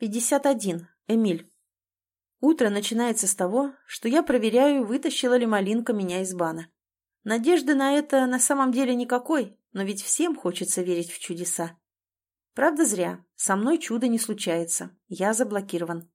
51. Эмиль. Утро начинается с того, что я проверяю, вытащила ли Малинка меня из бана. Надежды на это на самом деле никакой, но ведь всем хочется верить в чудеса. Правда, зря. Со мной чудо не случается. Я заблокирован.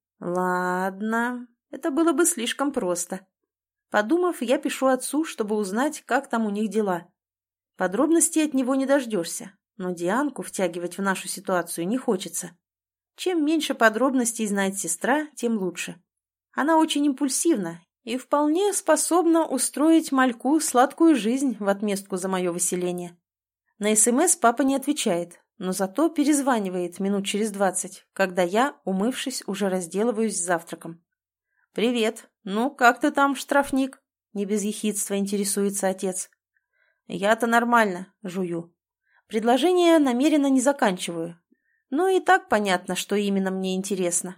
Ладно, это было бы слишком просто. Подумав, я пишу отцу, чтобы узнать, как там у них дела. Подробностей от него не дождешься, но Дианку втягивать в нашу ситуацию не хочется. Чем меньше подробностей знает сестра, тем лучше. Она очень импульсивна и вполне способна устроить мальку сладкую жизнь в отместку за мое выселение. На СМС папа не отвечает, но зато перезванивает минут через 20, когда я, умывшись, уже разделываюсь с завтраком. «Привет. Ну, как ты там, штрафник?» — не без ехидства интересуется отец. «Я-то нормально», — жую. Предложение намеренно не заканчиваю. Но и так понятно, что именно мне интересно.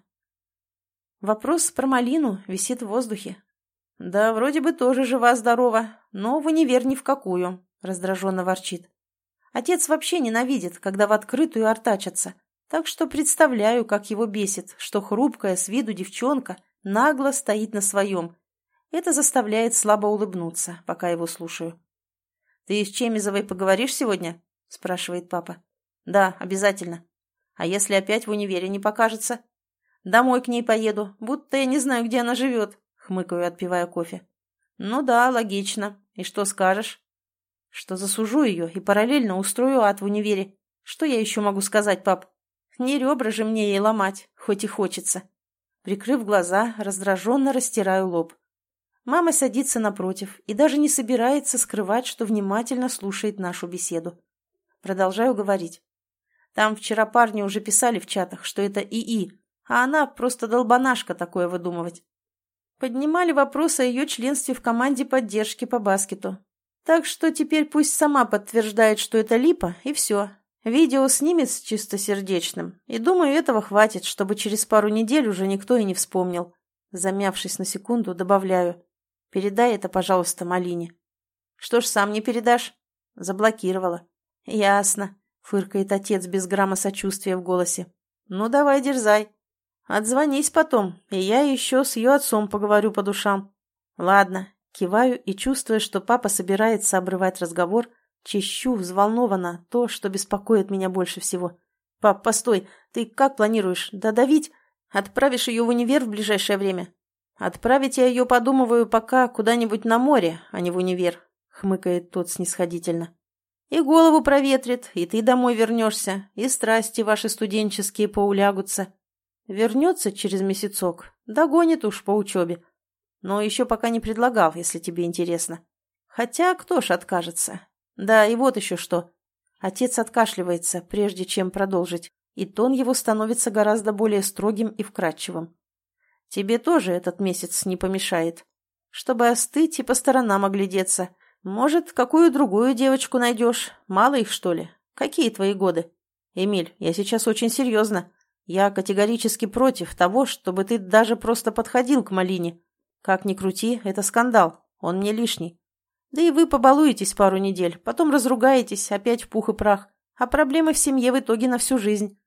Вопрос про Малину висит в воздухе. «Да вроде бы тоже жива-здорова, но в универ ни в какую», — раздраженно ворчит. Отец вообще ненавидит, когда в открытую артачатся, так что представляю, как его бесит, что хрупкая с виду девчонка нагло стоит на своем. Это заставляет слабо улыбнуться, пока его слушаю. «Ты с Чемизовой поговоришь сегодня?» — спрашивает папа. «Да, обязательно. А если опять в универе не покажется? Домой к ней поеду, будто я не знаю, где она живет», — хмыкаю, отпивая кофе. «Ну да, логично. И что скажешь?» «Что засужу ее и параллельно устрою ад в универе. Что я еще могу сказать, пап? Не ребра же мне ей ломать, хоть и хочется». Прикрыв глаза, раздраженно растираю лоб. Мама садится напротив и даже не собирается скрывать, что внимательно слушает нашу беседу. Продолжаю говорить. Там вчера парни уже писали в чатах, что это ИИ, а она просто долбанашка такое выдумывать. Поднимали вопрос о ее членстве в команде поддержки по баскету. Так что теперь пусть сама подтверждает, что это липа, и все. Видео снимет с чистосердечным, и думаю, этого хватит, чтобы через пару недель уже никто и не вспомнил. Замявшись на секунду, добавляю. Передай это, пожалуйста, Малине. Что ж, сам не передашь? Заблокировала. Ясно. Фыркает отец без грамма сочувствия в голосе. «Ну, давай, дерзай. Отзвонись потом, и я еще с ее отцом поговорю по душам». «Ладно», киваю и, чувствуя, что папа собирается обрывать разговор, чищу взволнованно то, что беспокоит меня больше всего. «Пап, постой, ты как планируешь? Додавить? Отправишь ее в универ в ближайшее время?» «Отправить я ее, подумываю, пока куда-нибудь на море, а не в универ», — хмыкает тот снисходительно. «И голову проветрит, и ты домой вернешься, и страсти ваши студенческие поулягутся. Вернется через месяцок, догонит уж по учебе. Но еще пока не предлагал, если тебе интересно. Хотя кто ж откажется? Да, и вот еще что». Отец откашливается, прежде чем продолжить, и тон его становится гораздо более строгим и вкрадчивым. «Тебе тоже этот месяц не помешает, чтобы остыть и по сторонам оглядеться. Может, какую другую девочку найдешь? Мало их, что ли? Какие твои годы? Эмиль, я сейчас очень серьезно. Я категорически против того, чтобы ты даже просто подходил к Малине. Как ни крути, это скандал, он мне лишний. Да и вы побалуетесь пару недель, потом разругаетесь, опять в пух и прах, а проблемы в семье в итоге на всю жизнь.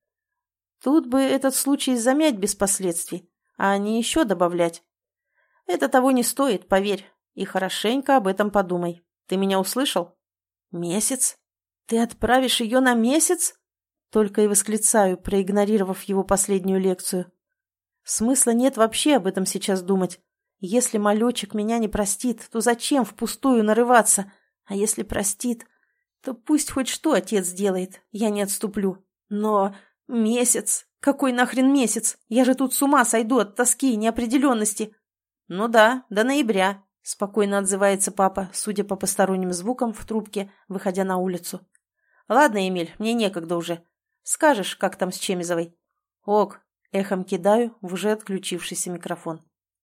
Тут бы этот случай замять без последствий, а не еще добавлять. Это того не стоит, поверь, и хорошенько об этом подумай. Ты меня услышал? Месяц? Ты отправишь ее на месяц? Только и восклицаю, проигнорировав его последнюю лекцию. Смысла нет вообще об этом сейчас думать. Если малечек меня не простит, то зачем впустую нарываться? А если простит, то пусть хоть что отец делает, я не отступлю. Но месяц? Какой нахрен месяц? Я же тут с ума сойду от тоски и неопределенности. Ну да, до ноября. Спокойно отзывается папа, судя по посторонним звукам в трубке, выходя на улицу. «Ладно, Эмиль, мне некогда уже. Скажешь, как там с Чемизовой?» «Ок», — эхом кидаю в уже отключившийся микрофон.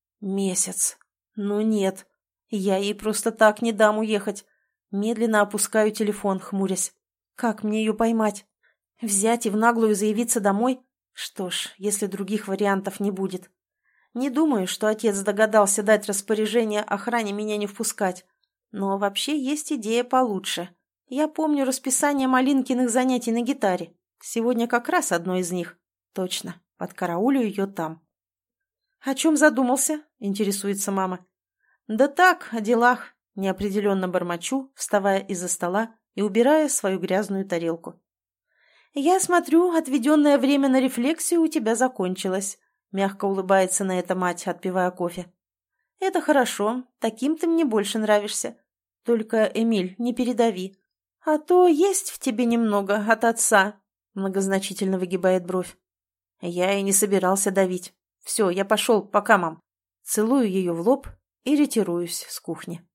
«Месяц. Ну нет. Я ей просто так не дам уехать». Медленно опускаю телефон, хмурясь. «Как мне ее поймать? Взять и в наглую заявиться домой? Что ж, если других вариантов не будет». Не думаю, что отец догадался дать распоряжение охране меня не впускать. Но вообще есть идея получше. Я помню расписание Малинкиных занятий на гитаре. Сегодня как раз одно из них. Точно. Подкараулю ее там. «О чем задумался?» – интересуется мама. «Да так, о делах», – неопределенно бормочу, вставая из-за стола и убирая свою грязную тарелку. «Я смотрю, отведенное время на рефлексию у тебя закончилось», – мягко улыбается на это мать, отпивая кофе. «Это хорошо, таким ты мне больше нравишься. Только, Эмиль, не передави. А то есть в тебе немного от отца», – многозначительно выгибает бровь. Я и не собирался давить. «Все, я пошел, пока, мам». Целую ее в лоб и ретируюсь с кухни.